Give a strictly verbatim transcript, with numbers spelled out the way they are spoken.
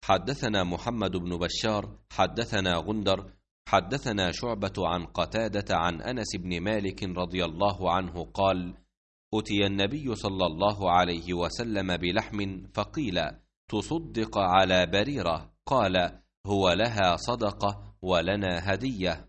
حدثنا محمد بن بشار حدثنا غندر حدثنا شعبة عن قتادة عن أنس بن مالك رضي الله عنه قال: أتي النبي صلى الله عليه وسلم بلحم فقيل: تصدق على بريرة؟ قال: هو لها صدقة ولنا هدية.